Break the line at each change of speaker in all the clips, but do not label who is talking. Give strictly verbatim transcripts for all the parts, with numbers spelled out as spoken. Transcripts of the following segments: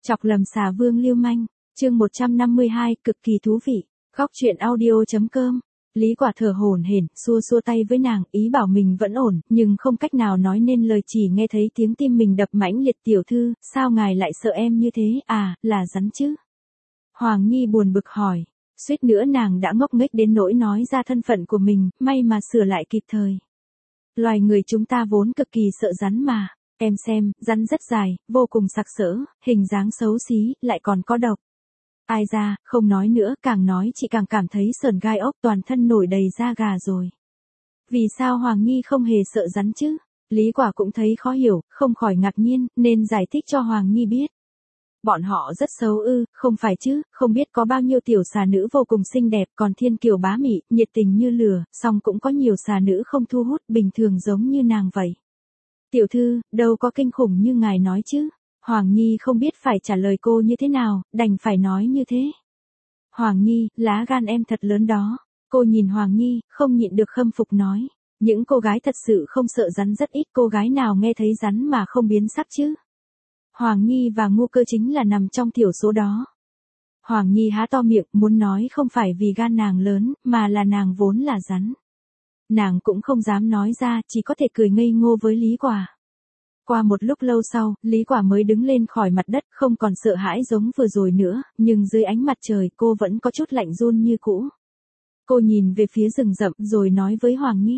Chọc lầm xà vương lưu manh, chương một trăm năm mươi hai, cực kỳ thú vị, góc truyện audio chấm com. Lý Quả thở hổn hển, xua xua tay với nàng, ý bảo mình vẫn ổn, nhưng không cách nào nói nên lời, chỉ nghe thấy tiếng tim mình đập mãnh liệt. Tiểu thư, sao ngài lại sợ em như thế, à, là rắn chứ? Hoàng Nhi buồn bực hỏi, suýt nữa nàng đã ngốc nghếch đến nỗi nói ra thân phận của mình, may mà sửa lại kịp thời. Loài người chúng ta vốn cực kỳ sợ rắn mà, em xem, rắn rất dài, vô cùng sặc sỡ, hình dáng xấu xí, lại còn có độc. Ai ra, không nói nữa, càng nói chị càng cảm thấy sởn gai ốc, toàn thân nổi đầy da gà rồi. Vì sao Hoàng Nhi không hề sợ rắn chứ? Lý Quả cũng thấy khó hiểu, không khỏi ngạc nhiên, nên giải thích cho Hoàng Nhi biết. Bọn họ rất xấu ư, không phải chứ, không biết có bao nhiêu tiểu xà nữ vô cùng xinh đẹp, còn thiên kiều bá mị, nhiệt tình như lửa, song cũng có nhiều xà nữ không thu hút, bình thường giống như nàng vậy. Tiểu thư, đâu có kinh khủng như ngài nói chứ. Hoàng Nhi không biết phải trả lời cô như thế nào, đành phải nói như thế. Hoàng Nhi, lá gan em thật lớn đó. Cô nhìn Hoàng Nhi, không nhịn được khâm phục nói. Những cô gái thật sự không sợ rắn rất ít, cô gái nào nghe thấy rắn mà không biến sắc chứ. Hoàng Nhi và Ngu Cơ chính là nằm trong thiểu số đó. Hoàng Nhi há to miệng, muốn nói không phải vì gan nàng lớn, mà là nàng vốn là rắn. Nàng cũng không dám nói ra, chỉ có thể cười ngây ngô với Lý Quả. Qua một lúc lâu sau, Lý Quả mới đứng lên khỏi mặt đất, không còn sợ hãi giống vừa rồi nữa, nhưng dưới ánh mặt trời cô vẫn có chút lạnh run như cũ. Cô nhìn về phía rừng rậm rồi nói với Hoàng Nhi.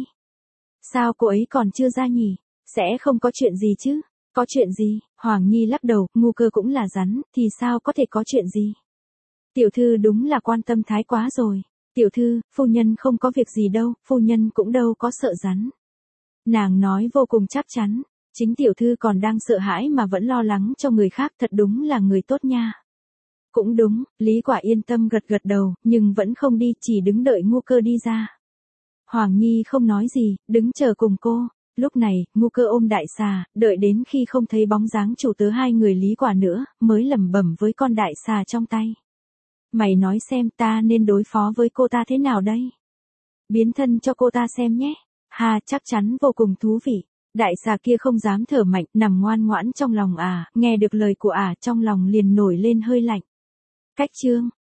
Sao cô ấy còn chưa ra nhỉ? Sẽ không có chuyện gì chứ? Có chuyện gì? Hoàng Nhi lắc đầu, Ngu Cơ cũng là rắn, thì sao có thể có chuyện gì? Tiểu thư đúng là quan tâm thái quá rồi. Tiểu thư, phu nhân không có việc gì đâu, phu nhân cũng đâu có sợ rắn. Nàng nói vô cùng chắc chắn. Chính tiểu thư còn đang sợ hãi mà vẫn lo lắng cho người khác, thật đúng là người tốt nha. Cũng đúng, Lý Quả yên tâm gật gật đầu, nhưng vẫn không đi, chỉ đứng đợi Ngu Cơ đi ra. Hoàng Nhi không nói gì, đứng chờ cùng cô. Lúc này, Ngu Cơ ôm đại xà, đợi đến khi không thấy bóng dáng chủ tớ hai người Lý Quả nữa, mới lẩm bẩm với con đại xà trong tay. Mày nói xem ta nên đối phó với cô ta thế nào đây? Biến thân cho cô ta xem nhé. Hà, chắc chắn vô cùng thú vị. Đại xà kia không dám thở mạnh, nằm ngoan ngoãn trong lòng ả, nghe được lời của ả trong lòng liền nổi lên hơi lạnh. Cách chương,